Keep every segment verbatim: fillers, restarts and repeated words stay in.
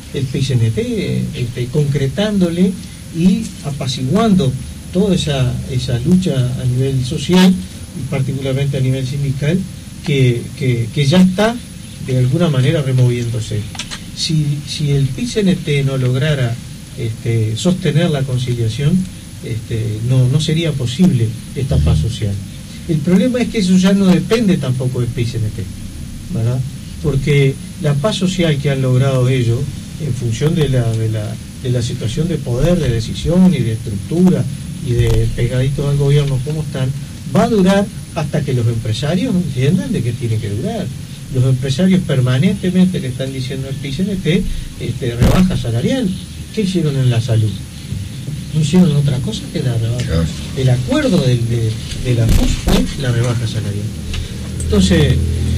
el P I C N T, este, concretándole y apaciguando toda esa, esa lucha a nivel social y particularmente a nivel sindical que, que, que ya está de alguna manera removiéndose. Si, si el P I C N T no lograra este, sostener la conciliación, este, no, no sería posible esta paz social. El problema es que eso ya no depende tampoco del P I C N T, ¿verdad? Porque la paz social que han logrado ellos, en función de la, de la, de la situación de poder, de decisión y de estructura y de pegaditos al gobierno como están, va a durar hasta que los empresarios entiendan de qué tiene que durar. Los empresarios permanentemente le están diciendo al P I C N T este, rebaja salarial. ¿Qué hicieron en la salud? No hicieron otra cosa que la rebaja. Claro. El acuerdo de, de, de la F U S fue la rebaja salarial. Entonces,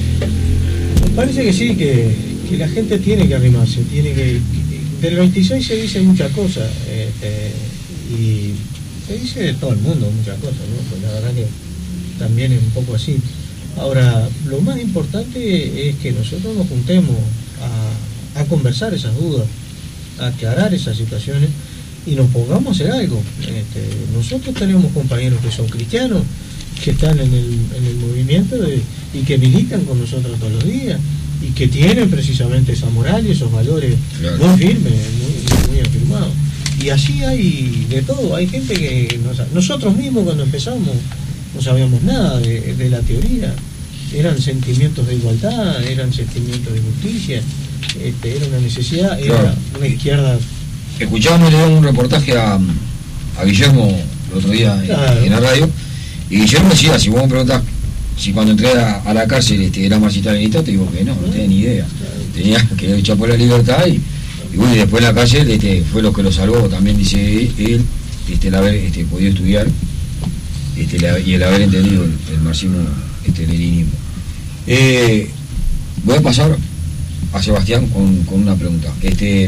me parece que sí, que, que la gente tiene que arrimarse, tiene que... que del veintiséis se dice muchas cosas, este, y se dice de todo el mundo muchas cosas, ¿no? Pues la verdad que también es un poco así. Ahora, lo más importante es que nosotros nos juntemos a, a conversar esas dudas, a aclarar esas situaciones y nos pongamos a hacer algo. Este, nosotros tenemos compañeros que son cristianos, que están en el, en el movimiento de, y que militan con nosotros todos los días y que tienen precisamente esa moral y esos valores claro. muy firmes, muy, muy afirmados. Y así hay de todo. Hay gente que nos, nosotros mismos cuando empezamos no sabíamos nada de, de la teoría, eran sentimientos de igualdad, eran sentimientos de justicia, este, era una necesidad, era claro. una izquierda. Escuchábamos le un reportaje a, a Guillermo el otro día claro. en, en la radio, y Guillermo decía, si vos me preguntás si cuando entré a, a la cárcel este, era marxista-leninista, te digo que no, no tenía ni idea, tenía que luchar por la libertad y, y bueno, y después en la cárcel este, fue lo que lo salvó, también dice él, este, el haber este, podido estudiar este, la, y el haber entendido el, el marxismo, este, leninismo. Eh, voy a pasar a Sebastián con, con una pregunta. Este,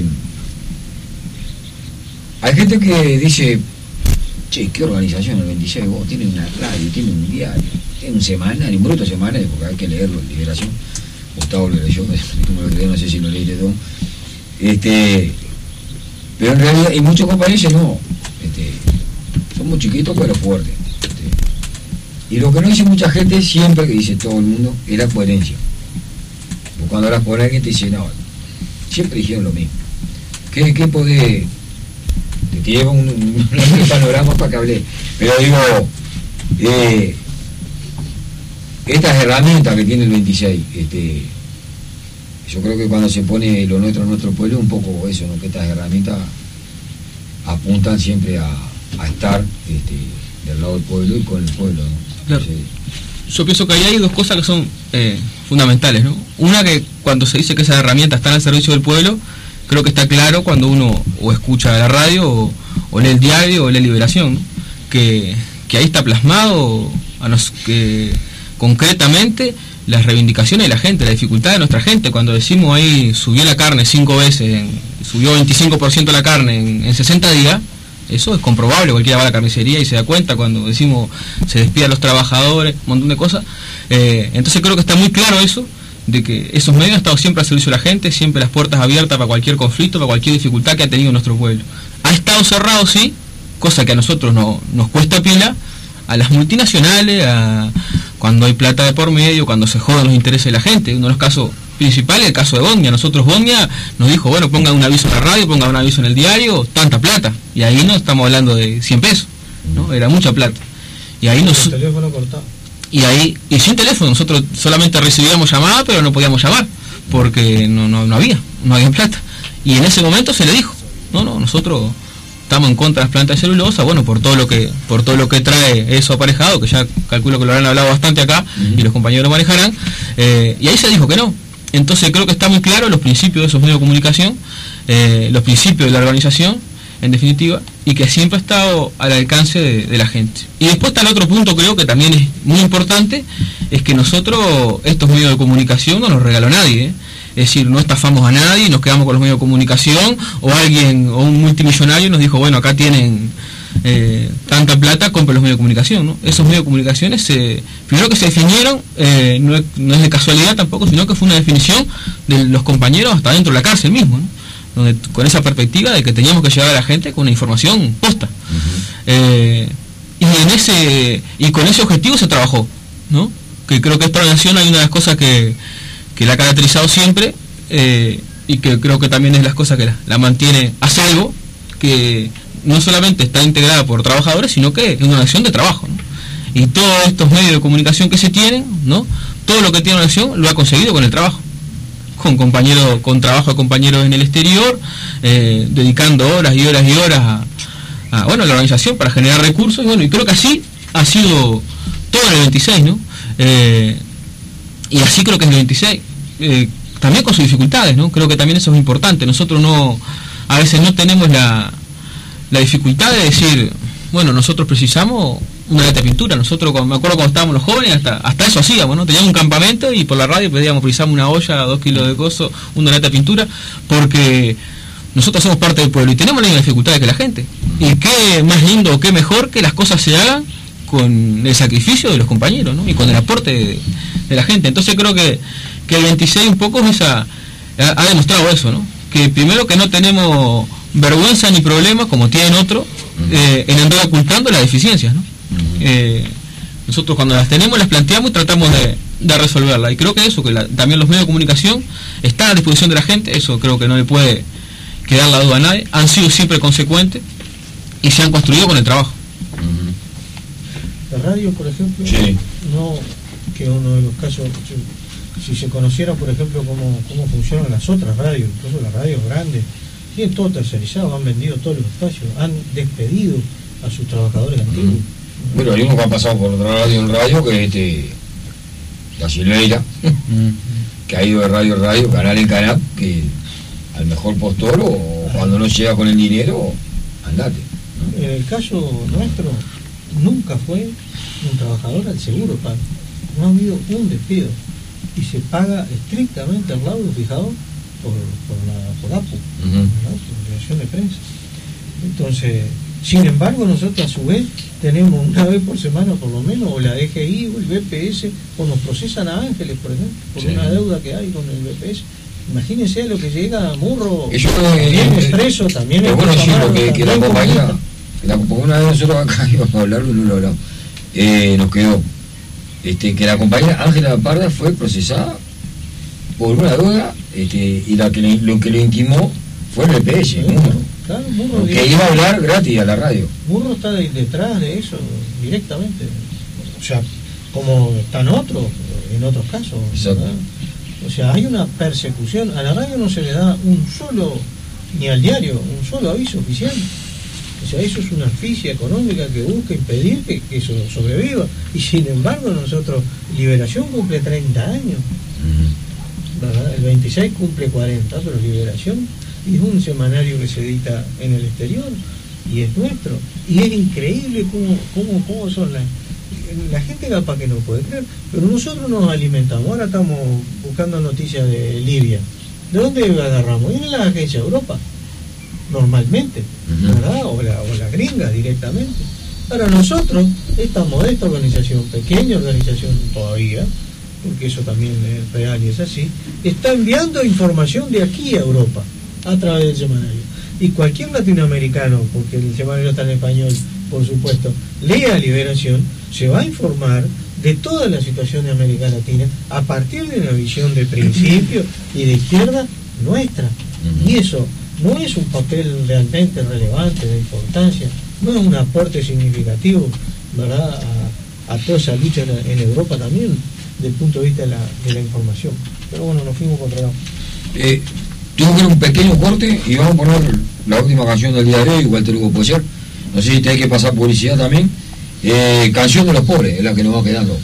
hay gente que dice, che, ¿qué organización el veintiséis? Vos tiene una radio, tiene un diario, tiene un semanario, un bruto semanario, porque hay que leerlo, Liberación. Gustavo lo leyó, no sé si lo leí de todo. Este, pero en realidad, y muchos compañeros dicen, no, este, somos chiquitos pero fuertes. Este, y lo que no dice mucha gente, siempre que dice todo el mundo, es la coherencia. Porque cuando hablas con alguien te dice, no, siempre dijeron lo mismo. ¿Qué, qué podés? Te llevo un, un, un panorama para que hable. Pero digo, eh, estas herramientas que tiene el veintiséis, este, yo creo que cuando se pone lo nuestro en nuestro pueblo, un poco eso, ¿no? Que estas herramientas apuntan siempre a, a estar este, del lado del pueblo y con el pueblo, ¿no? Claro. Entonces, yo pienso que ahí hay dos cosas que son eh, fundamentales, ¿no? Una, que cuando se dice que esas herramientas están al servicio del pueblo, creo que está claro cuando uno o escucha la radio o, o lee el diario o lee Liberación, ¿no? que, que ahí está plasmado a nos, que concretamente las reivindicaciones de la gente, la dificultad de nuestra gente. Cuando decimos ahí subió la carne cinco veces, en, subió veinticinco por ciento la carne en, en sesenta días, eso es comprobable, cualquiera va a la carnicería y se da cuenta. Cuando decimos se despidan los trabajadores, un montón de cosas, eh, entonces creo que está muy claro eso, de que esos medios han estado siempre al servicio de la gente, siempre las puertas abiertas para cualquier conflicto, para cualquier dificultad que ha tenido nuestro pueblo. Ha estado cerrado, sí, cosa que a nosotros no, nos cuesta pila, a las multinacionales, a cuando hay plata de por medio, cuando se joden los intereses de la gente. Uno de los casos principales, el caso de Bosnia. Nosotros Bosnia nos dijo, bueno, pongan un aviso en la radio, pongan un aviso en el diario, tanta plata. Y ahí no estamos hablando de cien pesos, ¿no? Era mucha plata. Y ahí nos... El teléfono cortado. Y ahí, y sin teléfono, nosotros solamente recibíamos llamadas, pero no podíamos llamar, porque no, no, no había, no había plata. Y en ese momento se le dijo, no, no, nosotros estamos en contra de las plantas de celulosa, bueno, por todo lo que, por todo lo que trae eso aparejado, que ya calculo que lo habrán hablado bastante acá, uh-huh. y los compañeros lo manejarán, eh, y ahí se dijo que no. Entonces creo que está muy claro los principios de esos medios de comunicación, eh, los principios de la organización, en definitiva, y que siempre ha estado al alcance de, de la gente. Y después está el otro punto, creo que también es muy importante, es que nosotros estos medios de comunicación no los regaló nadie, ¿eh? Es decir, no estafamos a nadie, nos quedamos con los medios de comunicación, o alguien, o un multimillonario nos dijo, bueno, acá tienen eh, tanta plata, compren los medios de comunicación, ¿no? Esos medios de comunicación, se, primero que se definieron, eh, no, es, no es de casualidad tampoco, sino que fue una definición de los compañeros hasta dentro de la cárcel mismo, ¿no? donde con esa perspectiva de que teníamos que llevar a la gente con una información posta. Uh-huh. eh, y en ese y con ese objetivo se trabajó, ¿no? Que creo que esta organización hay una de las cosas que, que la ha caracterizado siempre, eh, y que creo que también es las cosas que la, la mantiene a salvo, que no solamente está integrada por trabajadores, sino que es una acción de trabajo, ¿no? Y todos estos medios de comunicación que se tienen, ¿no? Todo lo que tiene una acción lo ha conseguido con el trabajo, con compañeros, con trabajo de compañeros en el exterior, eh, dedicando horas y horas y horas a, a bueno, a la organización para generar recursos, y bueno, y creo que así ha sido todo el veintiséis, ¿no? Eh, y así creo que es el veintiséis, eh, también con sus dificultades, ¿no? Creo que también eso es importante. Nosotros no, a veces no tenemos la, la dificultad de decir, bueno, nosotros precisamos una lata de pintura. Nosotros, me acuerdo cuando estábamos los jóvenes, hasta hasta eso hacíamos, ¿no? Teníamos un campamento y por la radio pedíamos, precisamos una olla, dos kilos de coso, una lata de pintura, porque nosotros somos parte del pueblo y tenemos las mismas dificultades que la gente. Y qué más lindo o qué mejor que las cosas se hagan con el sacrificio de los compañeros, ¿no? Y con el aporte de, de la gente. Entonces creo que, que el veintiséis un poco es esa, ha, ha demostrado eso, ¿no? Que primero que no tenemos vergüenza ni problemas, como tienen otros, eh, en andar ocultando las deficiencias, ¿no? Eh, nosotros cuando las tenemos las planteamos y tratamos de, de resolverlas, y creo que eso, que la, también los medios de comunicación están a disposición de la gente, eso creo que no le puede quedar la duda a nadie, han sido siempre consecuentes y se han construido con el trabajo. La radio, por ejemplo, sí. No, que uno de los casos, si, si se conociera, por ejemplo, cómo, cómo funcionan las otras radios, incluso las radios grandes, tienen todo tercerizado, han vendido todos los espacios, han despedido a sus trabajadores antiguos. Mm. Bueno, hay unos que han pasado por otra radio en radio, que es este, la Silveira, mm. que ha ido de radio en radio, canal en canal, que al mejor postor, o cuando no llega con el dinero, andate, ¿no? En el caso nuestro, nunca fue un trabajador al seguro pago, no ha habido un despido y se paga estrictamente al laudo fijado por, por la por A P U, uh-huh. ¿no? Por relación de prensa. Entonces, sin embargo, nosotros a su vez tenemos una vez por semana por lo menos, o la D G I o el B P S, o nos procesan a Ángeles, por ejemplo, por sí. una deuda que hay con el B P S. Imagínense lo que llega a Murro, eso también es preso, también es bueno, sí, lo que, que la compañía, que la, porque una vez nosotros acá íbamos a hablarlo y no lo hablamos, eh, nos quedó este, que la compañía Ángela Parda fue procesada por una deuda, este, y la que le, lo que le intimó fue el B P S, sí, Murro, claro, Murro que iba a hablar gratis a la radio. Murro está de, detrás de eso directamente, o sea, como están otros, en otros casos, ¿verdad? O sea, hay una persecución. A la radio no se le da un solo, ni al diario, un solo aviso oficial. O sea, eso es una asfixia económica que busca impedir que, que eso sobreviva. Y sin embargo, nosotros, Liberación cumple treinta años. ¿Verdad? El veintiséis cumple cuarenta, pero Liberación es un semanario que se edita en el exterior y es nuestro. Y es increíble cómo, cómo, cómo son las... La gente capaz que no puede creer, pero nosotros nos alimentamos. Ahora estamos buscando noticias de Libia. ¿De dónde agarramos? Viene la agencia de Europa, normalmente, ¿verdad? O la, o la gringa directamente. Para nosotros, esta modesta organización, pequeña organización todavía, porque eso también es real y es así, está enviando información de aquí a Europa a través del semanario. Y cualquier latinoamericano, porque el semanario está en español, por supuesto, lea Liberación, se va a informar de toda la situación de América Latina a partir de una visión de principio y de izquierda nuestra. Uh-huh. Y eso no es un papel realmente relevante, de importancia, no es un aporte significativo, ¿verdad?, a, a toda esa lucha en, en Europa también, desde el punto de vista de la, de la información. Pero bueno, nos fuimos contra... Eh, tengo que hacer un pequeño corte y vamos a poner la última canción del día de hoy, igual te lo puedo ser. No sé si te hay que pasar publicidad también. Eh, Canción de los Pobres es la que nos va quedando.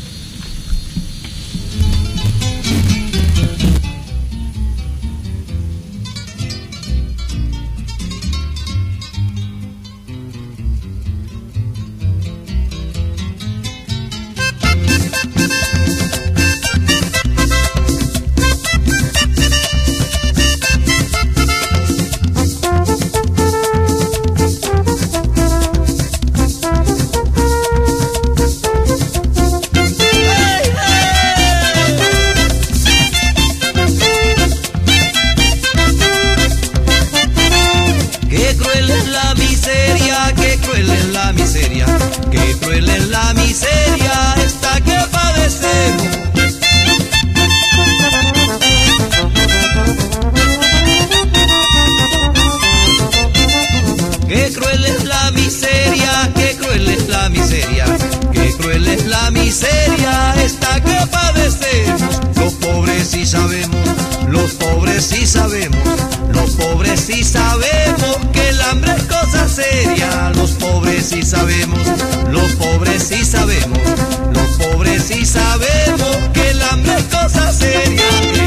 la miseria esta que padecemos. Los pobres sí sabemos, los pobres sí sabemos, los pobres sí sabemos que el hambre es cosa seria. Los pobres sí sabemos, los pobres sí sabemos, los pobres sí sabemos que el hambre es cosa seria.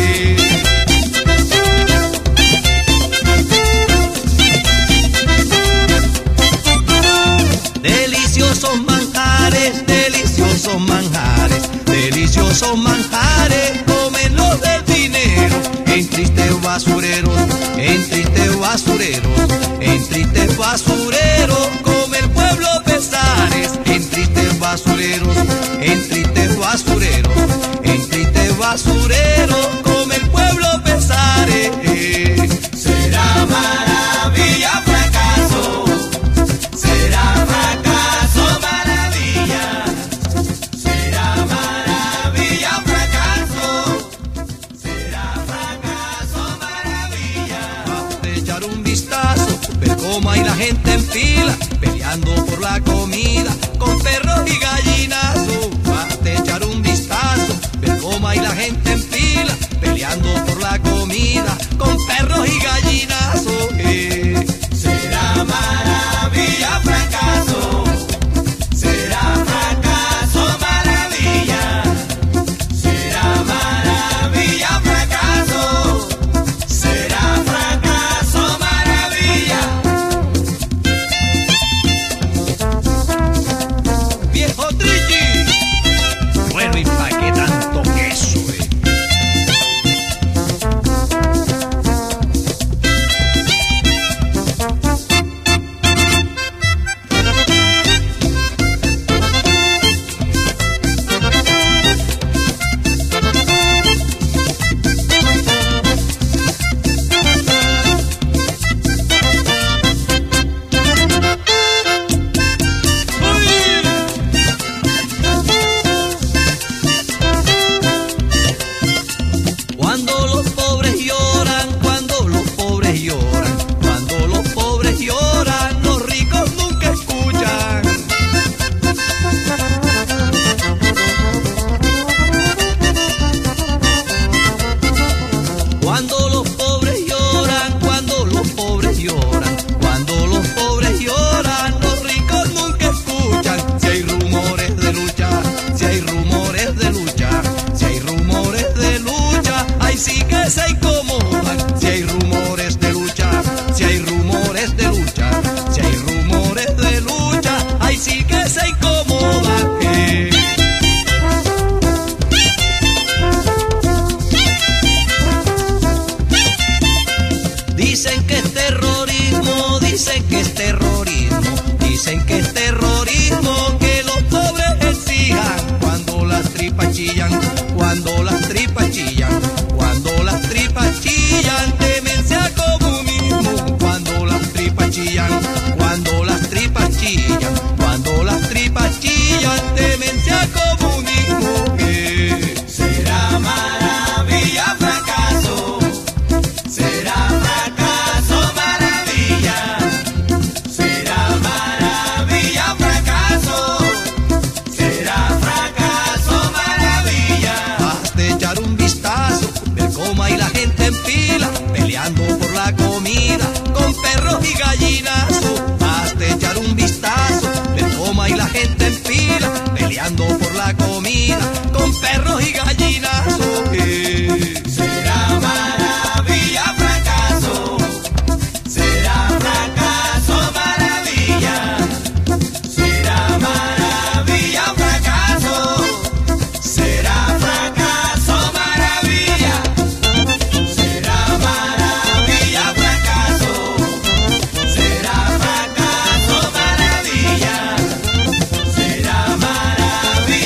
Deliciosos manjares, deliciosos manjares, deliciosos manjares, comen los del dinero, en tristes basureros, en tristes basureros, en tristes basureros, come el pueblo pesares, en tristes basureros, en tristes basureros, en tristes basureros, come el pueblo pesares. Será maravilla, fracaso, será fracaso, maravilla, será maravilla, fracaso, será fracaso, maravilla. Basta echar un vistazo, ver cómo hay la gente en fila, peleando por la comida, con perros y gallinazos. Basta echar un vistazo, ver cómo hay la gente en fila, peleando por la comida, con perros y gallinazos. Eh. Será maravilla, fracaso, será fracaso, maravilla, será maravilla, fracaso, será fracaso, maravilla. Viejo Triqui, bueno, ¿y pa' qué tanto queso, eh? Cuando los pobres lloran, cuando los pobres lloran, cuando los pobres lloran, los ricos nunca escuchan. Cuando los pobres lloran, cuando los pobres lloran, cuando los pobres lloran, los ricos nunca escuchan. Si hay rumores de lucha, si hay rumores de lucha, si hay rumores de lucha, ahí sí que se incomodan. Si hay rumores de lucha, si hay rumores de lucha, si hay rumores de lucha, ahí sí que se incomodan. Eh. Dicen que es terrorismo, dicen que es terrorismo, dicen que es terrorismo que los pobres exijan. Cuando las tripas chillan, cuando las tripas chillan, cuando las tripas chillan, demencia comunismo. Cuando las tripas chillan, cuando las tripas chillan, cuando las tripas chillan, demencia comunismo. Eh. Será maravilla, fracaso, será fracaso, maravilla, será maravilla, fracaso, será fracaso, maravilla. Basta echar un vistazo, ver cómo hay la gente en fila, peleando por la comida, con perros y gallinazos. Basta echar un vistazo, ver cómo hay la gente en fila, peleando por la comida, con perros y gallinazos. Eh. Será maravilla, fracaso, será fracaso, maravilla, será maravilla, fracaso, será fracaso, maravilla, será maravilla, fracaso, será fracaso, maravilla, será maravilla.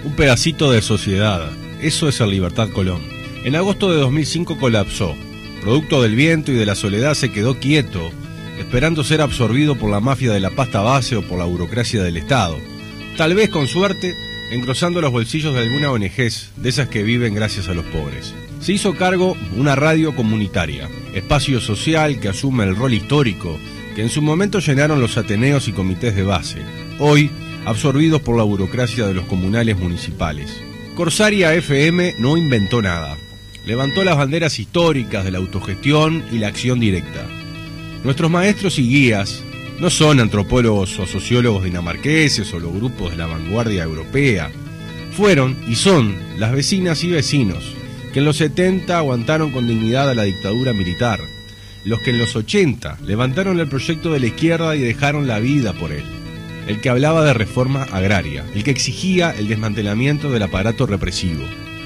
un pedacito de sociedad. Eso es el Libertad Colón. En agosto de dos mil cinco colapsó. Producto del viento y de la soledad se quedó quieto, esperando ser absorbido por la mafia de la pasta base o por la burocracia del Estado. Tal vez, con suerte, engrosando los bolsillos de alguna O N Ges, de esas que viven gracias a los pobres. Se hizo cargo una radio comunitaria, espacio social que asume el rol histórico que en su momento llenaron los ateneos y comités de base, hoy absorbidos por la burocracia de los comunales municipales. Corsaria F M no inventó nada. Levantó las banderas históricas de la autogestión y la acción directa. Nuestros maestros y guías no son antropólogos o sociólogos dinamarqueses o los grupos de la vanguardia europea. Fueron y son las vecinas y vecinos que en los setenta aguantaron con dignidad a la dictadura militar, los que en los ochenta levantaron el proyecto de la izquierda y dejaron la vida por él, el que hablaba de reforma agraria, el que exigía el desmantelamiento del aparato represivo.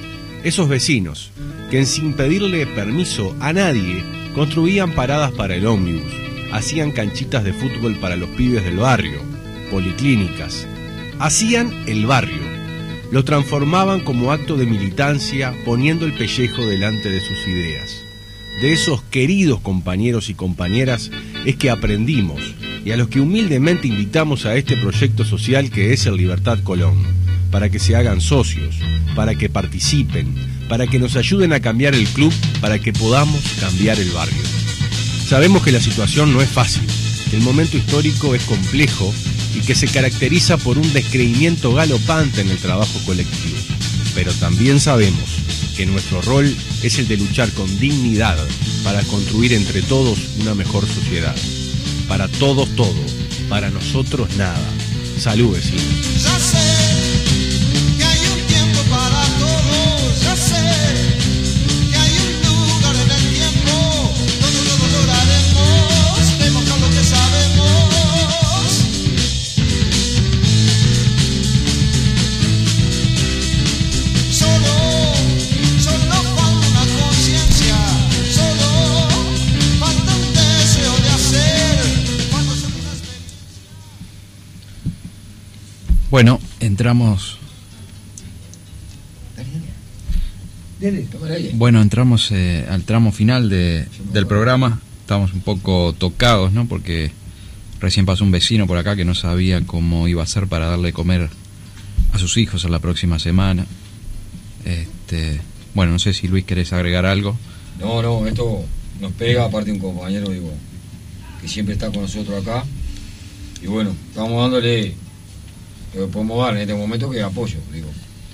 Esos vecinos que sin pedirle permiso a nadie construían paradas para el ómnibus, hacían canchitas de fútbol para los pibes del barrio, policlínicas, hacían el barrio. Lo transformaban como acto de militancia, poniendo el pellejo delante de sus ideas. De esos queridos compañeros y compañeras es que aprendimos, y a los que humildemente invitamos a este proyecto social que es el Libertad Colón, para que se hagan socios, para que participen, para que nos ayuden a cambiar el club, para que podamos cambiar el barrio. Sabemos que la situación no es fácil, que el momento histórico es complejo y que se caracteriza por un descreimiento galopante en el trabajo colectivo. Pero también sabemos que nuestro rol es el de luchar con dignidad para construir entre todos una mejor sociedad. Para todos todo, para nosotros nada. Salud, vecinos. Ya sé que hay un tiempo para todos, ya sé que hay un lugar en el tiempo donde todos lograremos demostrar lo que sabemos. Bueno, entramos. Bueno, entramos eh, al tramo final de, del programa. Estamos un poco tocados, ¿no? Porque recién pasó un vecino por acá que no sabía cómo iba a hacer para darle de comer a sus hijos a la próxima semana. Este, bueno, no sé si Luis querés agregar algo. No, no, esto nos pega, aparte un compañero, digo, que siempre está con nosotros acá. Y bueno, estamos dándole lo que podemos dar en este momento, que es apoyo, digo.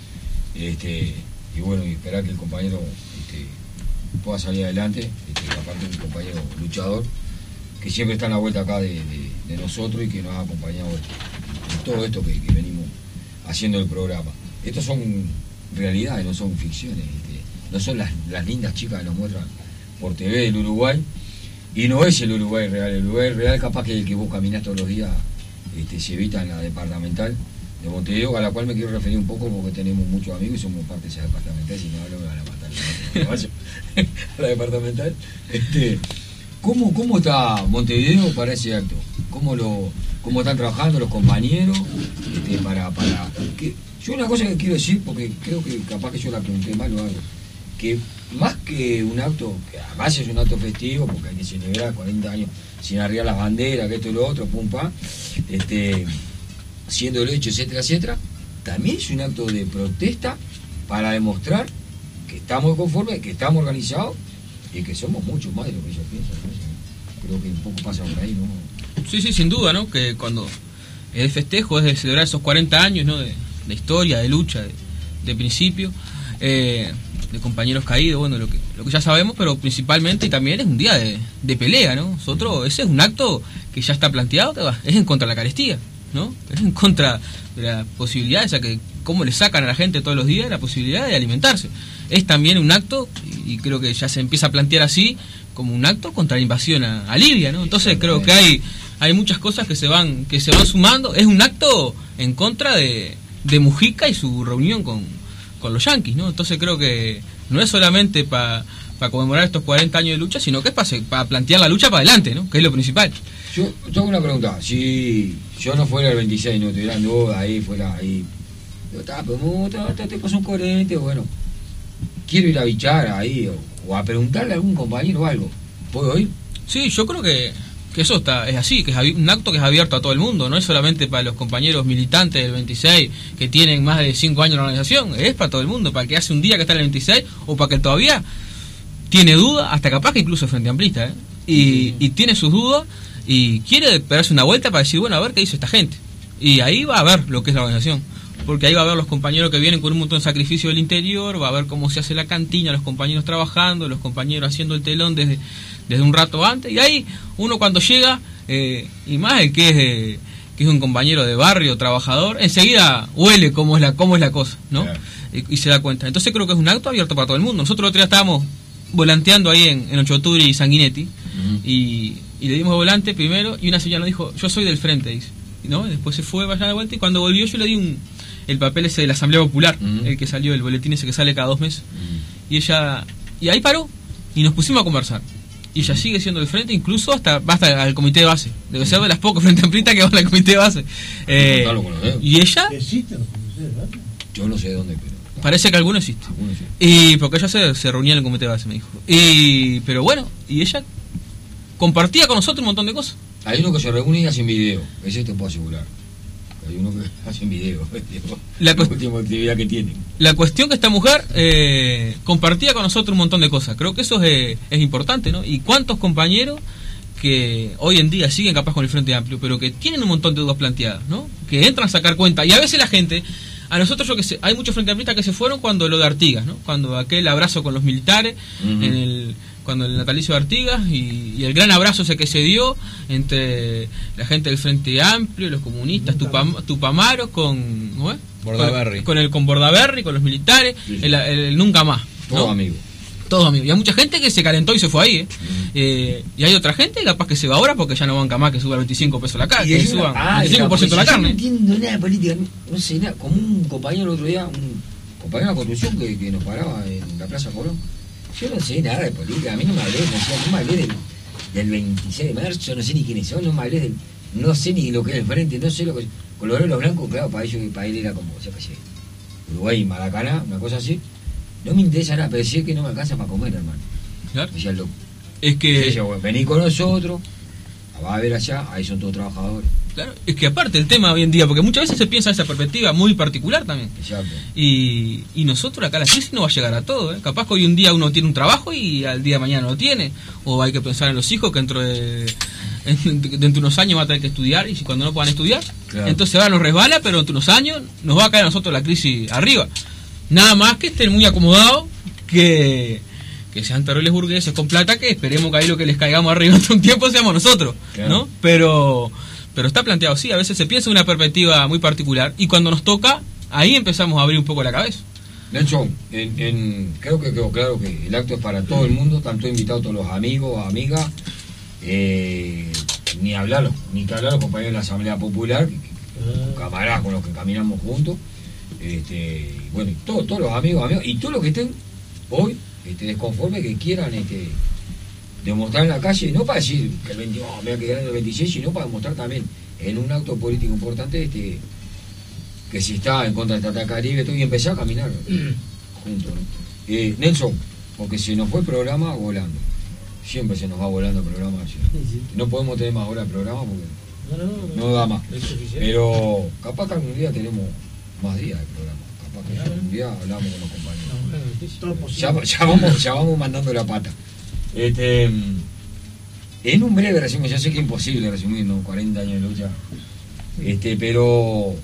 Este, y bueno, y esperar que el compañero este, pueda salir adelante, este, aparte un compañero luchador, que siempre está en la vuelta acá de, de, de nosotros y que nos ha acompañado en todo esto que, que venimos haciendo el programa. Estos son realidades, no son ficciones, este, no son las, las lindas chicas que nos muestran por T V del Uruguay, y no es el Uruguay real. El Uruguay real capaz que el que vos caminás todos los días este, se evita en la departamental de Montevideo, a la cual me quiero referir un poco porque tenemos muchos amigos y somos parte de esa departamental. Si no hablo me van a matar a la departamental. Este, ¿cómo, ¿Cómo está Montevideo para ese acto? ¿Cómo lo cómo están trabajando los compañeros este, para, para que, yo una cosa que quiero decir, porque creo que capaz que yo la pregunté mal o algo, que más que un acto, que además es un acto festivo, porque hay que celebrar cuarenta años sin arriar las banderas, que esto y lo otro, pum, pam, este, siendo el hecho, etcétera, etcétera, también es un acto de protesta para demostrar que estamos conformes, que estamos organizados y que somos mucho más de lo que ellos piensan, ¿no? Creo que un poco pasa por ahí, ¿no? Sí, sí, sin duda, ¿no? Que cuando el festejo es de celebrar esos cuarenta años, ¿no? De, de historia, de lucha, de, de principio, eh, de compañeros caídos, bueno, lo que, lo que ya sabemos, pero principalmente y también es un día de, de pelea, ¿no? Nosotros, ese es un acto que ya está planteado, que va, es en contra de la carestía, ¿no? Es en contra de la posibilidad, o sea, que cómo le sacan a la gente todos los días la posibilidad de alimentarse. Es también un acto, y, y creo que ya se empieza a plantear así, como un acto contra la invasión a, a Libia, ¿no? Entonces creo que hay hay muchas cosas que se van que se van sumando. Es un acto en contra de, de Mujica y su reunión con, con los yanquis, ¿no? Entonces creo que no es solamente para pa conmemorar estos cuarenta años de lucha, sino que es para pa plantear la lucha para adelante, ¿no? Que es lo principal. Yo tengo una pregunta. Si yo no fuera el veintiséis, no tuviera duda ahí, fuera ahí Digo, está, pero estos tipos son coherentes, bueno, quiero ir a bichar ahí, o, o a preguntarle a algún compañero o algo. ¿Puedo ir? Sí, yo creo que, que eso está es así, que es abi- un acto que es abierto a todo el mundo, no es solamente para los compañeros militantes del veintiséis que tienen más de cinco años en la organización, es para todo el mundo, para el que hace un día que está en el veintiséis o para que todavía tiene duda, hasta capaz que incluso Frente Amplista, ¿eh? y, y tiene sus dudas y quiere pegarse una vuelta para decir, bueno, a ver qué dice esta gente. Y ahí va a ver lo que es la organización, porque ahí va a ver los compañeros que vienen con un montón de sacrificio del interior, va a ver cómo se hace la cantina, los compañeros trabajando, los compañeros haciendo el telón desde, desde un rato antes, y ahí uno cuando llega, eh, y más el que es de, que es un compañero de barrio, trabajador, enseguida huele cómo es la, cómo es la cosa, ¿no? Claro. Y, y se da cuenta. Entonces creo que es un acto abierto para todo el mundo. Nosotros el otro día estábamos volanteando ahí en, en ocho de octubre y Sanguinetti, uh-huh. y, y le dimos volante primero, y una señora nos dijo, yo soy del frente, dice, ¿no? Después se fue para allá de vuelta, y cuando volvió yo le di un el papel ese de la Asamblea Popular, uh-huh. el que salió, el boletín ese que sale cada dos meses, uh-huh. y ella, y ahí paró, y nos pusimos a conversar, y ella uh-huh. sigue siendo del frente, incluso hasta va hasta al comité de base, debe uh-huh. ser de las pocas frente amplistas que van al comité de base, eh, y ella, ¿existen los comités de base? Yo no sé de dónde, pero parece que alguno existe, alguno sí. Y porque ella se, se reunía en el comité de base, me dijo, y pero bueno, y ella compartía con nosotros un montón de cosas. Hay uno que se reúne y hacen video, ese te puedo asegurar. Hay uno que hacen video, la, cu- la última actividad que tienen. La cuestión que esta mujer eh, compartía con nosotros un montón de cosas, creo que eso es, es importante, ¿no? Y cuántos compañeros que hoy en día siguen capaz con el Frente Amplio, pero que tienen un montón de dudas planteadas, ¿no? Que entran a sacar cuenta, y a veces la gente, a nosotros yo que sé, hay muchos Frente Amplistas que se fueron cuando lo de Artigas, ¿no? Cuando aquel abrazo con los militares, uh-huh. en el cuando el natalicio de Artigas y, y el gran abrazo ese que se dio entre la gente del Frente Amplio, los comunistas, Tupam, Tupamaros con, ¿no? Bordaberry. Con, con el con Bordaberry, con los militares, sí, sí. El, el, el nunca más, ¿no? Todo amigo. Todos amigos. Y hay mucha gente que se calentó y se fue ahí, ¿eh? Mm. eh y hay otra gente capaz que se va ahora porque ya no banca más que suba veinticinco pesos la carne, que suban ah, veinticinco por ciento la carne. No entiendo nada de política, no sé nada. Como un compañero el otro día, un compañero de la construcción que, que nos paraba en la Plaza Colón. Yo no sé nada de política, a mí no me hablé, no, sé, no me hablé del, del veintiséis de marzo, yo no sé ni quiénes son, no me hablé del, no sé ni lo que es el frente, no sé lo que colorado los blancos, claro, para ellos, para él era como, o sea, pues, Uruguay, Maracaná, una cosa así. No me interesa nada, pero sí es que no me alcanza para comer, hermano. Claro. Decía el loco. Es que... Sí, bueno, vení con nosotros, va a ver allá, ahí son todos trabajadores. Claro, es que aparte el tema hoy en día, porque muchas veces se piensa esa perspectiva muy particular también. Exacto. Y, y nosotros acá la crisis no va a llegar a todo, ¿eh? Capaz que hoy un día uno tiene un trabajo y al día de mañana no lo tiene. O hay que pensar en los hijos que dentro de, en, dentro de unos años va a tener que estudiar y cuando no puedan estudiar, claro. Entonces ahora nos resbala, pero dentro de unos años nos va a caer a nosotros la crisis arriba. Nada más que estén muy acomodados, que... que sean terribles burgueses con plata, que esperemos que ahí lo que les caigamos arriba en un tiempo seamos nosotros, claro. ¿No? Pero pero está planteado, sí, a veces se piensa en una perspectiva muy particular y cuando nos toca, ahí empezamos a abrir un poco la cabeza. Nelson, en, en, creo que quedó claro que el acto es para todo el mundo, tanto invitados todos los amigos, amigas, eh, ni hablar, ni que hablar los compañeros de la Asamblea Popular, que, que, camaradas con los que caminamos juntos, este, bueno, y todos, todos los amigos, amigos, y todos los que estén hoy este, desconformes, que quieran este, demostrar en la calle, no para decir que el veinte, oh, me va a quedar en el veintiséis, sino para demostrar también en un acto político importante este, que si está en contra del Tratado Caribe, todo, y empezar a caminar juntos, ¿no? Eh, Nelson, porque se nos fue el programa volando, siempre se nos va volando el programa, ¿sí? Sí. No podemos tener más horas de programa porque no, no, no, no da más, pero capaz que algún día tenemos más días de programa. Que un día hablamos con los compañeros. Ya, ya, vamos, ya vamos mandando la pata. Este, en un breve resumen, ya sé que es imposible resumir, ¿no? cuarenta años de lucha. Este, pero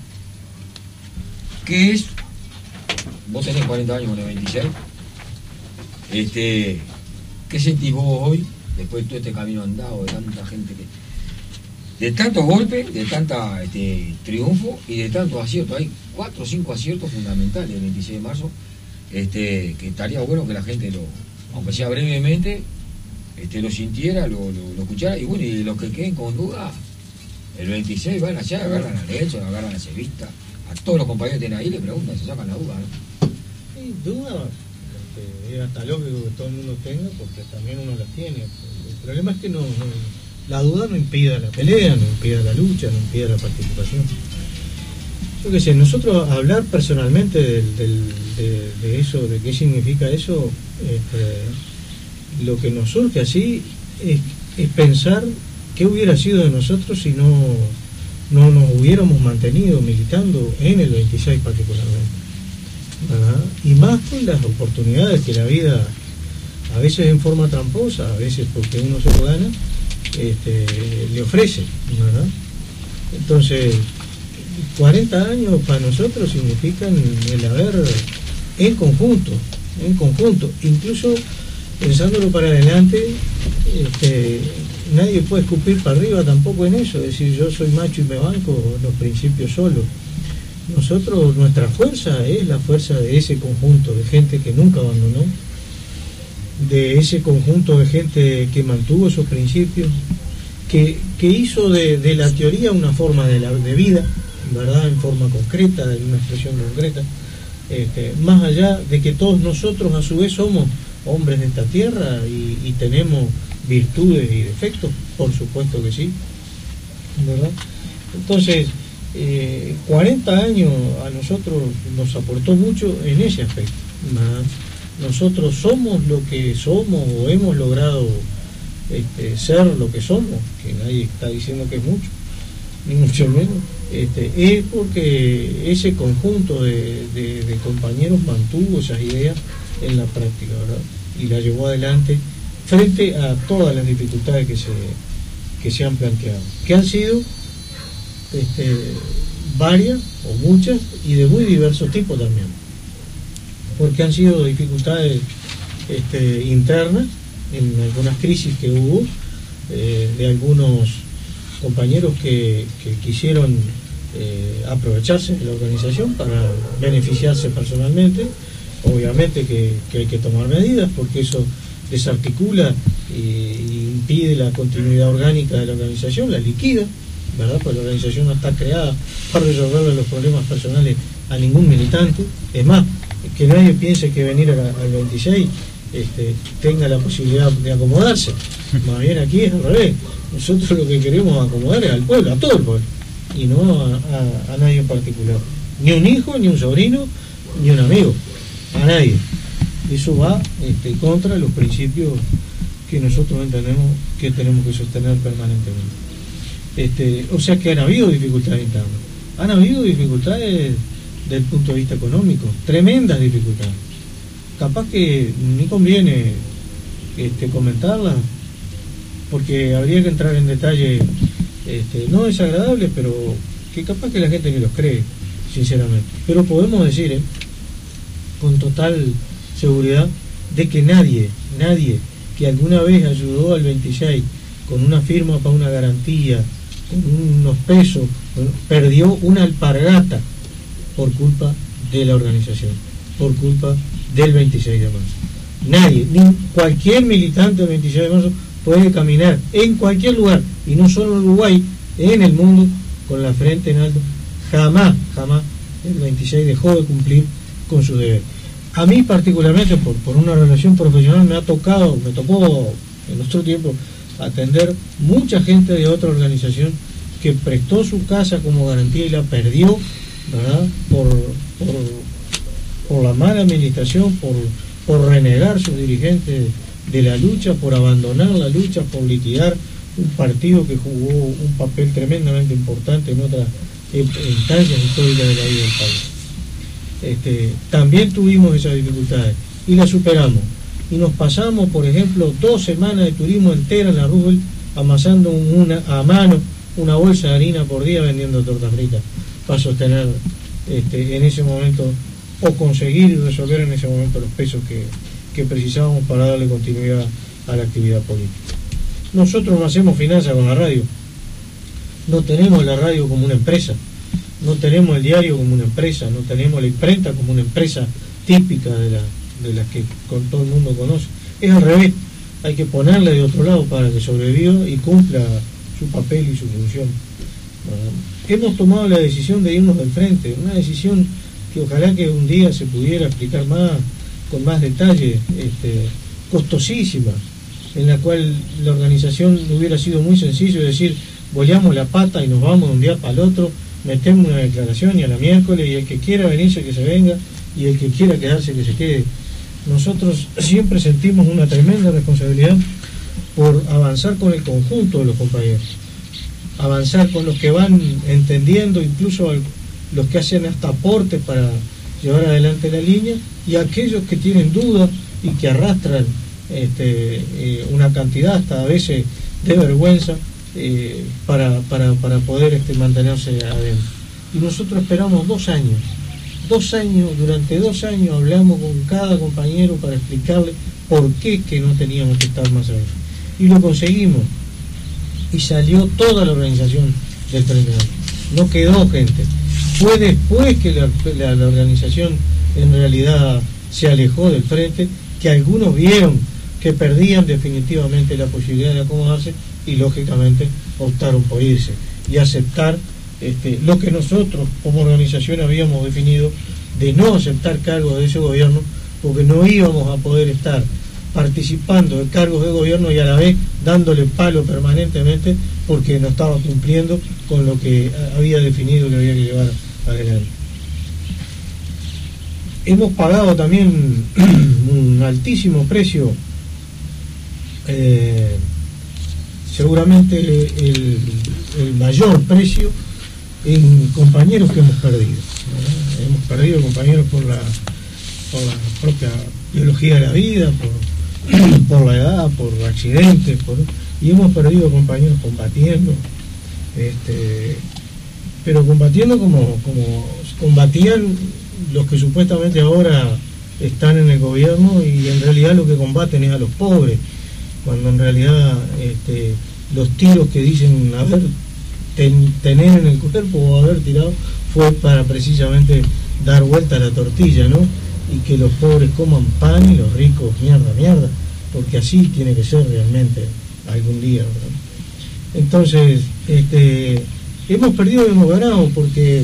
¿qué es? Vos tenés cuarenta años con el veintiséis. Este, ¿qué sentís vos hoy, después de todo este camino andado, de tanta gente que... de tantos golpes, de tanta este, triunfo y de tantos aciertos? Hay cuatro o cinco aciertos fundamentales el veintiséis de marzo, este, que estaría bueno que la gente lo, aunque sea brevemente, este, lo sintiera, lo, lo, lo escuchara, y bueno, y los que queden con duda, el veintiséis van allá, agarran a Nelson, agarran a Cevista, a todos los compañeros que tienen ahí, le preguntan, se sacan la duda, ¿no? Sí, duda, este, es hasta lógico que todo el mundo tenga, porque también uno las tiene. El problema es que no, no la duda no impida la pelea, no impida la lucha, no impida la participación. yo qué sé, nosotros hablar personalmente del, del, de, de eso, de qué significa eso, este, lo que nos surge así es, es pensar qué hubiera sido de nosotros si no, no nos hubiéramos mantenido militando en el veintiséis particularmente, ¿verdad? Y más con las oportunidades que la vida, a veces en forma tramposa, a veces porque uno se lo gana, este, le ofrece, ¿verdad? Entonces, cuarenta años para nosotros significan el haber en conjunto, en conjunto, incluso pensándolo para adelante, este, nadie puede escupir para arriba tampoco en eso, es decir, yo soy macho y me banco los principios solo. Nosotros, nuestra fuerza es la fuerza de ese conjunto de gente que nunca abandonó, de ese conjunto de gente que mantuvo esos principios, que, que hizo de, de la teoría una forma de, la, de vida, ¿verdad? En forma concreta, de una expresión concreta, este, más allá de que todos nosotros a su vez somos hombres de esta tierra y, y tenemos virtudes y defectos, por supuesto que sí, ¿verdad? Entonces, eh, cuarenta años a nosotros nos aportó mucho en ese aspecto, ¿verdad? Nosotros somos lo que somos o hemos logrado este, ser lo que somos, que nadie está diciendo que es mucho, ni mucho menos, este, es porque ese conjunto de, de, de compañeros mantuvo esas ideas en la práctica, ¿verdad? Y la llevó adelante frente a todas las dificultades que se, que se han planteado, que han sido este, varias o muchas y de muy diversos tipos también, porque han sido dificultades este, internas en algunas crisis que hubo, eh, de algunos compañeros que, que quisieron eh, aprovecharse de la organización para beneficiarse personalmente. Obviamente que, que hay que tomar medidas porque eso desarticula e impide la continuidad orgánica de la organización, la liquida, ¿verdad? Porque la organización no está creada para resolver los problemas personales a ningún militante. Es más, que nadie piense que venir a, al veintiséis este, tenga la posibilidad de acomodarse. Más bien aquí es al revés. Nosotros lo que queremos acomodar es al pueblo, a todo el pueblo, y no a, a, a nadie en particular. Ni un hijo, ni un sobrino, ni un amigo. A nadie. Eso va este, contra los principios que nosotros entendemos que tenemos que sostener permanentemente. Este, o sea que han habido dificultades internas, han habido dificultades desde el punto de vista económico, tremendas dificultades. Capaz que ni conviene este, comentarlas, porque habría que entrar en detalles este, no desagradables, pero que capaz que la gente ni los cree, sinceramente. Pero podemos decir, ¿eh? con total seguridad, de que nadie, nadie que alguna vez ayudó al veintiséis con una firma para una garantía, con unos pesos, perdió una alpargata por culpa de la organización, por culpa del veintiséis de marzo. Nadie, ni cualquier militante del veintiséis de marzo puede caminar en cualquier lugar, y no solo en Uruguay, en el mundo, con la frente en alto. Jamás, jamás el veintiséis dejó de cumplir con su deber. A mí particularmente, por, por una relación profesional, me ha tocado, me tocó en nuestro tiempo atender mucha gente de otra organización que prestó su casa como garantía y la perdió, ¿verdad? Por, por, por la mala administración, por, por renegar sus dirigentes de la lucha, por abandonar la lucha, por liquidar un partido que jugó un papel tremendamente importante en otras instancias históricas de la vida del país. Este, también tuvimos esas dificultades y las superamos, y nos pasamos, por ejemplo, dos semanas de turismo entera en la Roosevelt amasando una, a mano una bolsa de harina por día vendiendo tortas fritas para sostener este, en ese momento, o conseguir resolver en ese momento los pesos que, que precisábamos para darle continuidad a la actividad política. Nosotros no hacemos finanzas con la radio, no tenemos la radio como una empresa, no tenemos el diario como una empresa, no tenemos la imprenta como una empresa típica de, la, de las que con todo el mundo conoce. Es al revés, hay que ponerle de otro lado para que sobreviva y cumpla su papel y su función. Uh, hemos tomado la decisión de irnos del frente, una decisión que ojalá que un día se pudiera explicar más, con más detalle, este, costosísima, en la cual la organización hubiera sido muy sencillo decir, boleamos la pata y nos vamos de un día para el otro metemos una declaración y a la miércoles, y el que quiera venirse que se venga, y el que quiera quedarse que se quede. Nosotros siempre sentimos una tremenda responsabilidad por avanzar con el conjunto de los compañeros, avanzar con los que van entendiendo, incluso los que hacen hasta aportes para llevar adelante la línea, y aquellos que tienen dudas y que arrastran este, eh, una cantidad hasta a veces de vergüenza eh, para, para, para poder este, mantenerse adentro. Y nosotros esperamos dos años, dos años, durante dos años hablamos con cada compañero para explicarle por qué que no teníamos que estar más adentro. Y lo conseguimos, y salió toda la organización del Frente Amplio. No quedó gente. Fue después que la, la, la organización en realidad se alejó del frente, que algunos vieron que perdían definitivamente la posibilidad de acomodarse y lógicamente optaron por irse y aceptar este, lo que nosotros como organización habíamos definido de no aceptar cargos de ese gobierno, porque no íbamos a poder estar participando de cargos de gobierno y a la vez dándole palo permanentemente porque no estaba cumpliendo con lo que había definido que había que llevar adelante. Hemos pagado también un altísimo precio, eh, seguramente el, el mayor precio en compañeros que hemos perdido, ¿no? Hemos perdido compañeros por la, por la propia biología de la vida, por, por la edad, por accidentes, por, y hemos perdido compañeros combatiendo, este, pero combatiendo como, como combatían los que supuestamente ahora están en el gobierno, y en realidad lo que combaten es a los pobres, cuando en realidad este, los tiros que dicen haber ten, tener en el cuerpo o haber tirado fue para precisamente dar vuelta a la tortilla, ¿no? Y que los pobres coman pan y los ricos mierda, mierda, porque así tiene que ser realmente algún día, ¿verdad? Entonces, este, hemos perdido y hemos ganado, porque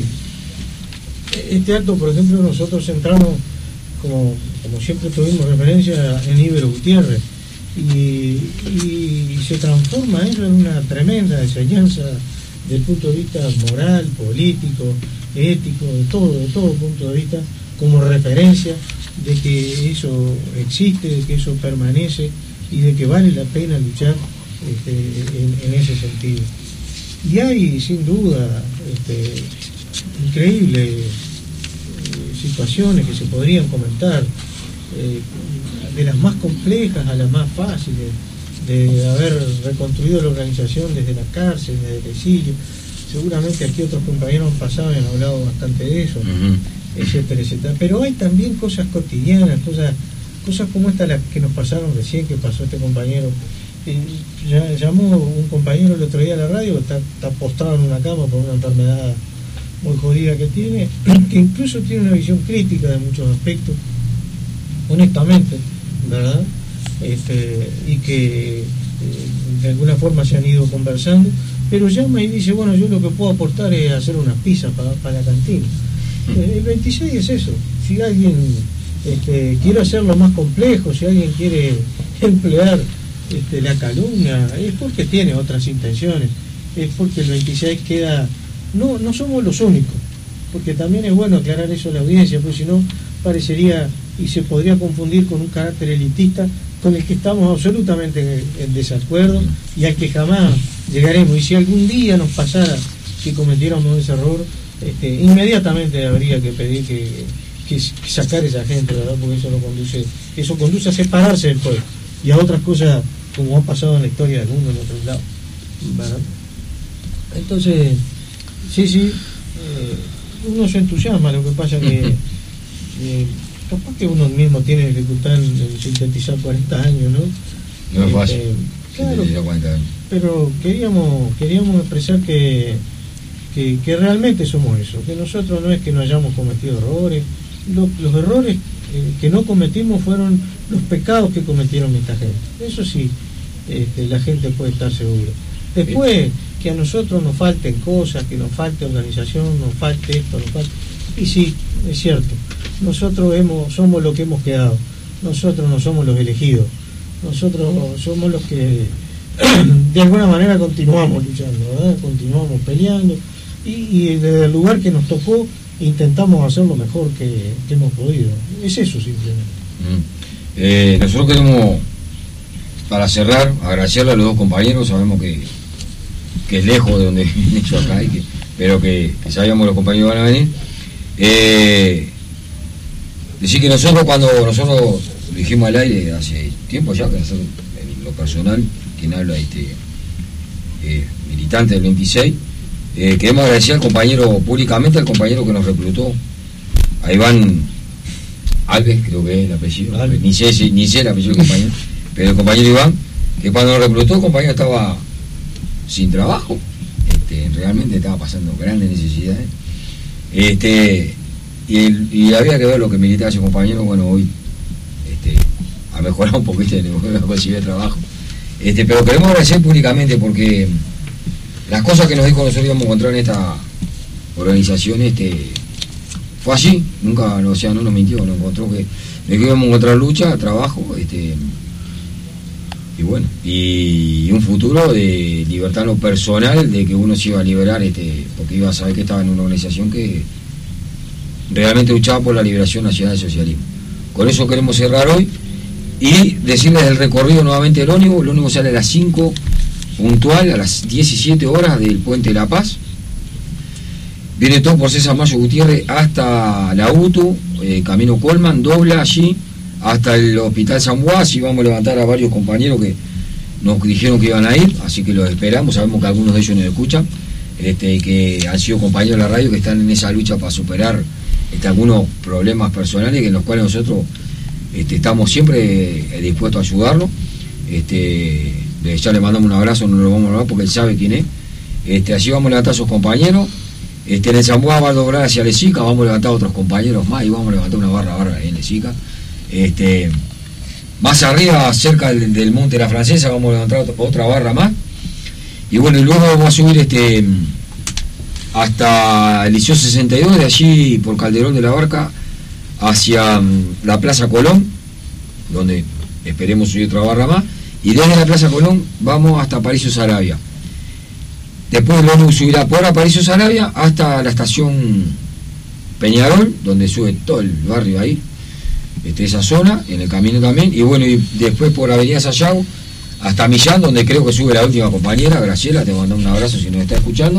este acto, por ejemplo, nosotros centramos, como, como siempre tuvimos referencia, en Ibero Gutiérrez, y, y, y se transforma eso en una tremenda enseñanza desde el punto de vista moral, político, ético, de todo, de todo punto de vista, como referencia de que eso existe, de que eso permanece y de que vale la pena luchar este, en, en ese sentido. Y hay sin duda este, increíbles eh, situaciones que se podrían comentar, eh, de las más complejas a las más fáciles, de haber reconstruido la organización desde la cárcel, desde el exilio. Seguramente aquí otros compañeros han pasado y han hablado bastante de eso, uh-huh. etcétera, etcétera. Pero hay también cosas cotidianas, cosas cosas como esta las que nos pasaron recién, que pasó este compañero. Eh, ya, llamó un compañero el otro día a la radio, que está, está postrado en una cama por una enfermedad muy jodida que tiene, que incluso tiene una visión crítica de muchos aspectos, honestamente, ¿verdad? Este, y que eh, de alguna forma se han ido conversando, pero llama y dice, bueno, yo lo que puedo aportar es hacer unas pizzas para pa la cantina. Eh, el veintiséis es eso. Si alguien este, quiere hacerlo más complejo, si alguien quiere emplear este, la calumnia, es porque tiene otras intenciones, es porque el veintiséis queda... No, no somos los únicos, porque también es bueno aclarar eso a la audiencia, porque si no parecería y se podría confundir con un carácter elitista con el que estamos absolutamente en, en desacuerdo y al que jamás llegaremos. Y si algún día nos pasara que cometiéramos ese error, este, inmediatamente habría que pedir que, que, que sacar a esa gente, ¿verdad? Porque eso no conduce, eso conduce a separarse del pueblo y a otras cosas como ha pasado en la historia del mundo en otros lados, ¿verdad? Entonces, sí, sí, eh, uno se entusiasma, lo que pasa que eh, capaz que uno mismo tiene dificultad en, en sintetizar cuarenta años, ¿no? No es fácil. Eh, claro, cuarenta años. Pero queríamos queríamos expresar que, que, que realmente somos eso, que nosotros no es que no hayamos cometido errores, lo, los errores eh, que no cometimos fueron los pecados que cometieron esta gente. Eso sí, este, la gente puede estar segura. Después, que a nosotros nos falten cosas, que nos falte organización, nos falte esto, nos falte... Y sí, es cierto, nosotros hemos, somos lo que hemos quedado, nosotros no somos los elegidos, nosotros somos los que de alguna manera continuamos luchando, ¿verdad? Continuamos peleando, y, y desde el lugar que nos tocó intentamos hacer lo mejor que, que hemos podido. Es eso simplemente. Mm. Eh, nosotros queremos, para cerrar, agradecerle a los dos compañeros. Sabemos que, que es lejos de donde vienen ellos acá, y que, pero que, que sabíamos los compañeros van a venir. Eh, decir que nosotros, cuando nosotros dijimos al aire hace tiempo ya, que nosotros, en lo personal, quien habla, este eh, militante del veintiséis, eh, queremos agradecer al compañero, públicamente al compañero que nos reclutó, a Iván Alves, creo que es el apellido, Alves. ni sé, si- ni sé el apellido del compañero, pero el compañero Iván, que cuando nos reclutó, el compañero estaba sin trabajo, este, realmente estaba pasando grandes necesidades, este, y, el- y había que ver lo que militaba ese compañero. Bueno, hoy este, ha mejorado un poquito, ha conseguido trabajo, este, pero queremos agradecer públicamente porque las cosas que nos dijo nosotros íbamos a encontrar en esta organización, este, fue así, nunca, o sea, no nos mintió, nos encontró que, de que íbamos a encontrar lucha, trabajo, este, y bueno, y un futuro de libertad en lo personal, de que uno se iba a liberar, este, porque iba a saber que estaba en una organización que realmente luchaba por la liberación nacional del socialismo. Con eso queremos cerrar hoy y decirles el recorrido nuevamente del ómnibus. El ómnibus sale a las cinco puntual, a las diecisiete horas del Puente de la Paz. Viene todo por César Mayo Gutiérrez hasta la U T U, eh, Camino Colman, dobla allí hasta el Hospital San Juan, y vamos a levantar a varios compañeros que nos dijeron que iban a ir, así que los esperamos. Sabemos que algunos de ellos nos escuchan, este, que han sido compañeros de la radio, que están en esa lucha para superar este, algunos problemas personales, en los cuales nosotros este, estamos siempre eh, dispuestos a ayudarlo. Este, de- ya le mandamos un abrazo, no lo vamos a hablar porque él sabe quién es. Este, así vamos a levantar a sus compañeros. Este, en el Zamboa va a doblar hacia Lezica, vamos a levantar a otros compañeros más y vamos a levantar una barra barra en Lezica. Este, más arriba, cerca del, del Monte de la Francesa, vamos a levantar otra, otra barra más. Y bueno, y luego vamos a subir este hasta el Liceo sesenta y dos, de allí por Calderón de la Barca hacia mm, la Plaza Colón, donde esperemos subir otra barra más. Y desde la Plaza Colón vamos hasta Aparicio Saravia. Después el ómnibus subirá por Aparicio Saravia hasta la estación Peñarol, donde sube todo el barrio ahí, este, esa zona, en el camino también. Y bueno, y después por Avenida Sayago hasta Millán, donde creo que sube la última compañera, Graciela, te mando un abrazo si nos está escuchando.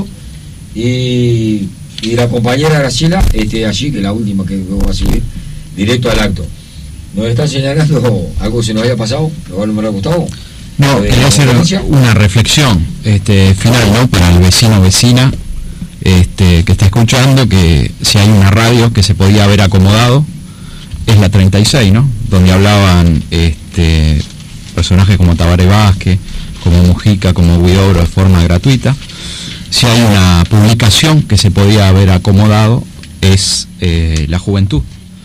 Y, y la compañera Graciela, este, allí, que es la última que va a subir, directo al acto. ¿Nos está señalando algo que se nos haya pasado? ¿Lo va a nombrar Gustavo? No, ¿De quería la hacer conferencia? una reflexión este, final, ¿no? Para el vecino o vecina este, que está escuchando, que si hay una radio que se podía haber acomodado, es la treinta y seis, ¿no? Donde hablaban este, personajes como Tabaré Vázquez, como Mujica, como Huidobro de forma gratuita. Si hay una publicación que se podía haber acomodado, es eh, La Juventud,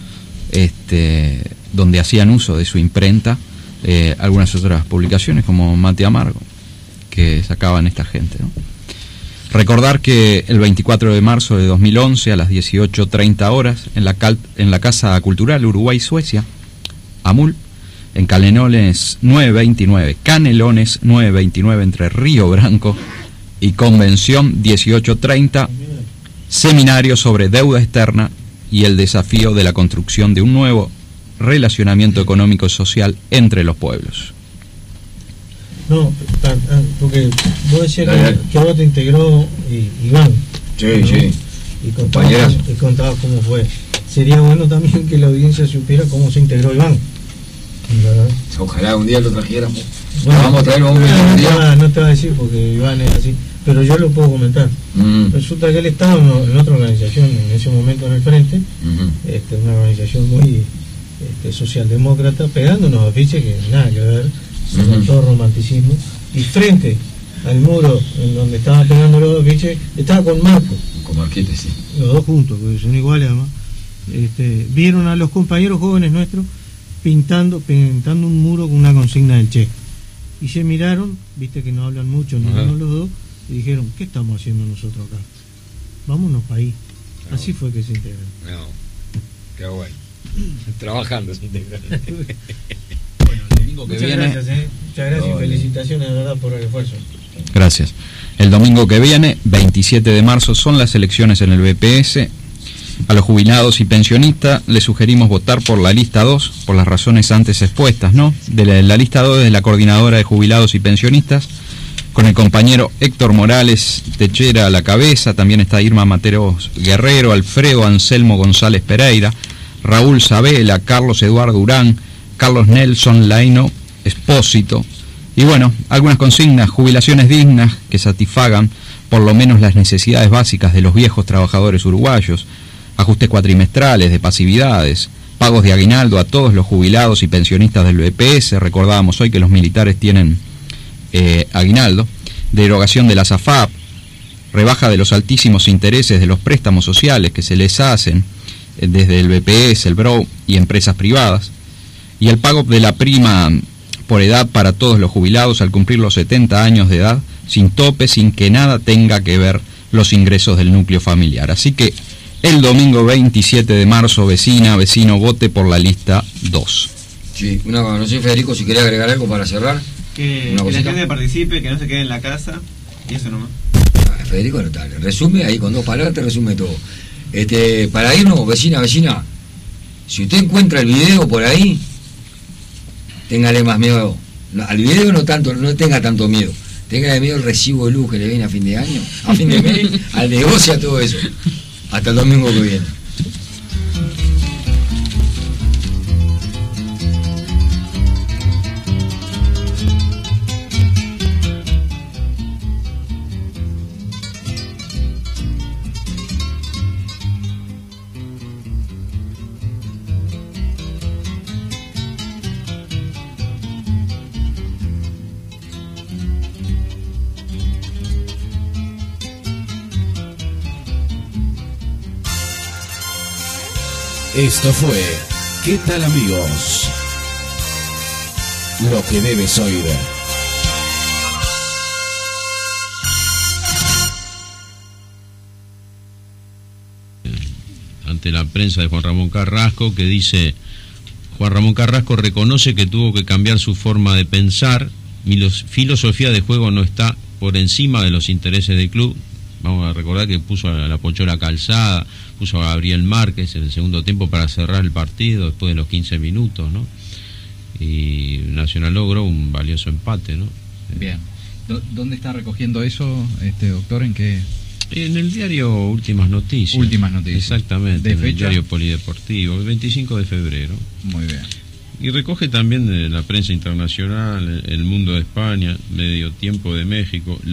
este, donde hacían uso de su imprenta eh, algunas otras publicaciones como Mate Amargo que sacaban esta gente, ¿no? Recordar que el veinticuatro de marzo de dos mil once a las dieciocho treinta horas en la, cal, en la Casa Cultural Uruguay-Suecia, AMUL, en Canelones novecientos veintinueve, Canelones novecientos veintinueve entre Río Branco y Convención dieciocho treinta, seminario sobre deuda externa y el desafío de la construcción de un nuevo relacionamiento económico y social entre los pueblos. No, tan- tan- porque vos decías Dale, dale. que, que vos te integró i- Iván. Sí, ¿no? sí. Y contabas, Compañeras. y contabas cómo fue. Sería bueno también que la audiencia supiera cómo se integró Iván. ¿Verdad? Ojalá un día lo trajéramos. Bueno, Vamos a traerlo un no, no, un te día. va, no te va a decir porque Iván es así, pero yo lo puedo comentar. Mm, Resulta que él estaba en, en otra organización en ese momento en el frente, ujú. este, una organización muy este, socialdemócrata, pegando unos afiches que nada que ver, con Ujú. todo romanticismo, y frente al muro en donde estaba pegando los afiches, estaba con Marco, Con Marquete, sí. los dos juntos, porque son iguales además. Este, vieron a los compañeros jóvenes nuestros pintando, pintando un muro con una consigna del Che. Y se miraron, viste que no hablan mucho ninguno Ajá. de los dos, y dijeron, ¿qué estamos haciendo nosotros acá? Vámonos para ahí. No. Así fue que se integraron. No, qué guay. Trabajando sin integrar. Bueno, el domingo que Muchas viene, gracias, ¿eh? Muchas gracias No, y felicitaciones de verdad por el esfuerzo. gracias. El domingo que viene, veintisiete de marzo, son las elecciones en el B P S. A los jubilados y pensionistas les sugerimos votar por la lista dos, por las razones antes expuestas, ¿no? De la, la lista dos de la Coordinadora de Jubilados y Pensionistas, con el compañero Héctor Morales Techera a la cabeza. También está Irma Mateos Guerrero, Alfredo Anselmo González Pereira, Raúl Sabela, Carlos Eduardo Urán, Carlos Nelson Laino Espósito. Y bueno, algunas consignas: jubilaciones dignas que satisfagan por lo menos las necesidades básicas de los viejos trabajadores uruguayos, ajustes cuatrimestrales de pasividades, pagos de aguinaldo a todos los jubilados y pensionistas del B P S. Recordábamos hoy que los militares tienen eh, aguinaldo, derogación de la S A F A P, rebaja de los altísimos intereses de los préstamos sociales que se les hacen eh, desde el B P S, el B R O y empresas privadas, y el pago de la prima por edad para todos los jubilados al cumplir los setenta años de edad, sin tope, sin que nada tenga que ver los ingresos del núcleo familiar. Así que el domingo veintisiete de marzo, vecina, vecino, vote por la lista dos. Sí, una, no sé, Federico, si quería agregar algo para cerrar. Que, que la gente participe, que no se quede en la casa, y eso nomás. Ah, Federico, no tal, resume ahí con dos palabras, te resume todo. Este, para irnos, vecina, vecina, si usted encuentra el video por ahí, téngale más miedo. No, al video no tanto, no tenga tanto miedo. Tenga miedo el recibo de luz que le viene a fin de año, a fin de mes, al negocio, a todo eso. Hasta el domingo que viene. Esto fue ¿Qué tal, amigos? Lo que debes oír. Ante la prensa de Juan Ramón Carrasco, que dice: Juan Ramón Carrasco reconoce que tuvo que cambiar su forma de pensar. Mi filosofía de juego no está por encima de los intereses del club. Vamos a recordar que puso a la Pochola Calzada, puso a Gabriel Márquez en el segundo tiempo para cerrar el partido después de los quince minutos, ¿no? Y Nacional logró un valioso empate, ¿no? Bien. ¿Dónde está recogiendo eso, este doctor? ¿En qué? En el diario Últimas Noticias. Últimas Noticias. Exactamente, ¿De en fecha? el diario Polideportivo, el veinticinco de febrero. Muy bien. Y recoge también de la prensa internacional, El Mundo de España, Medio Tiempo de México,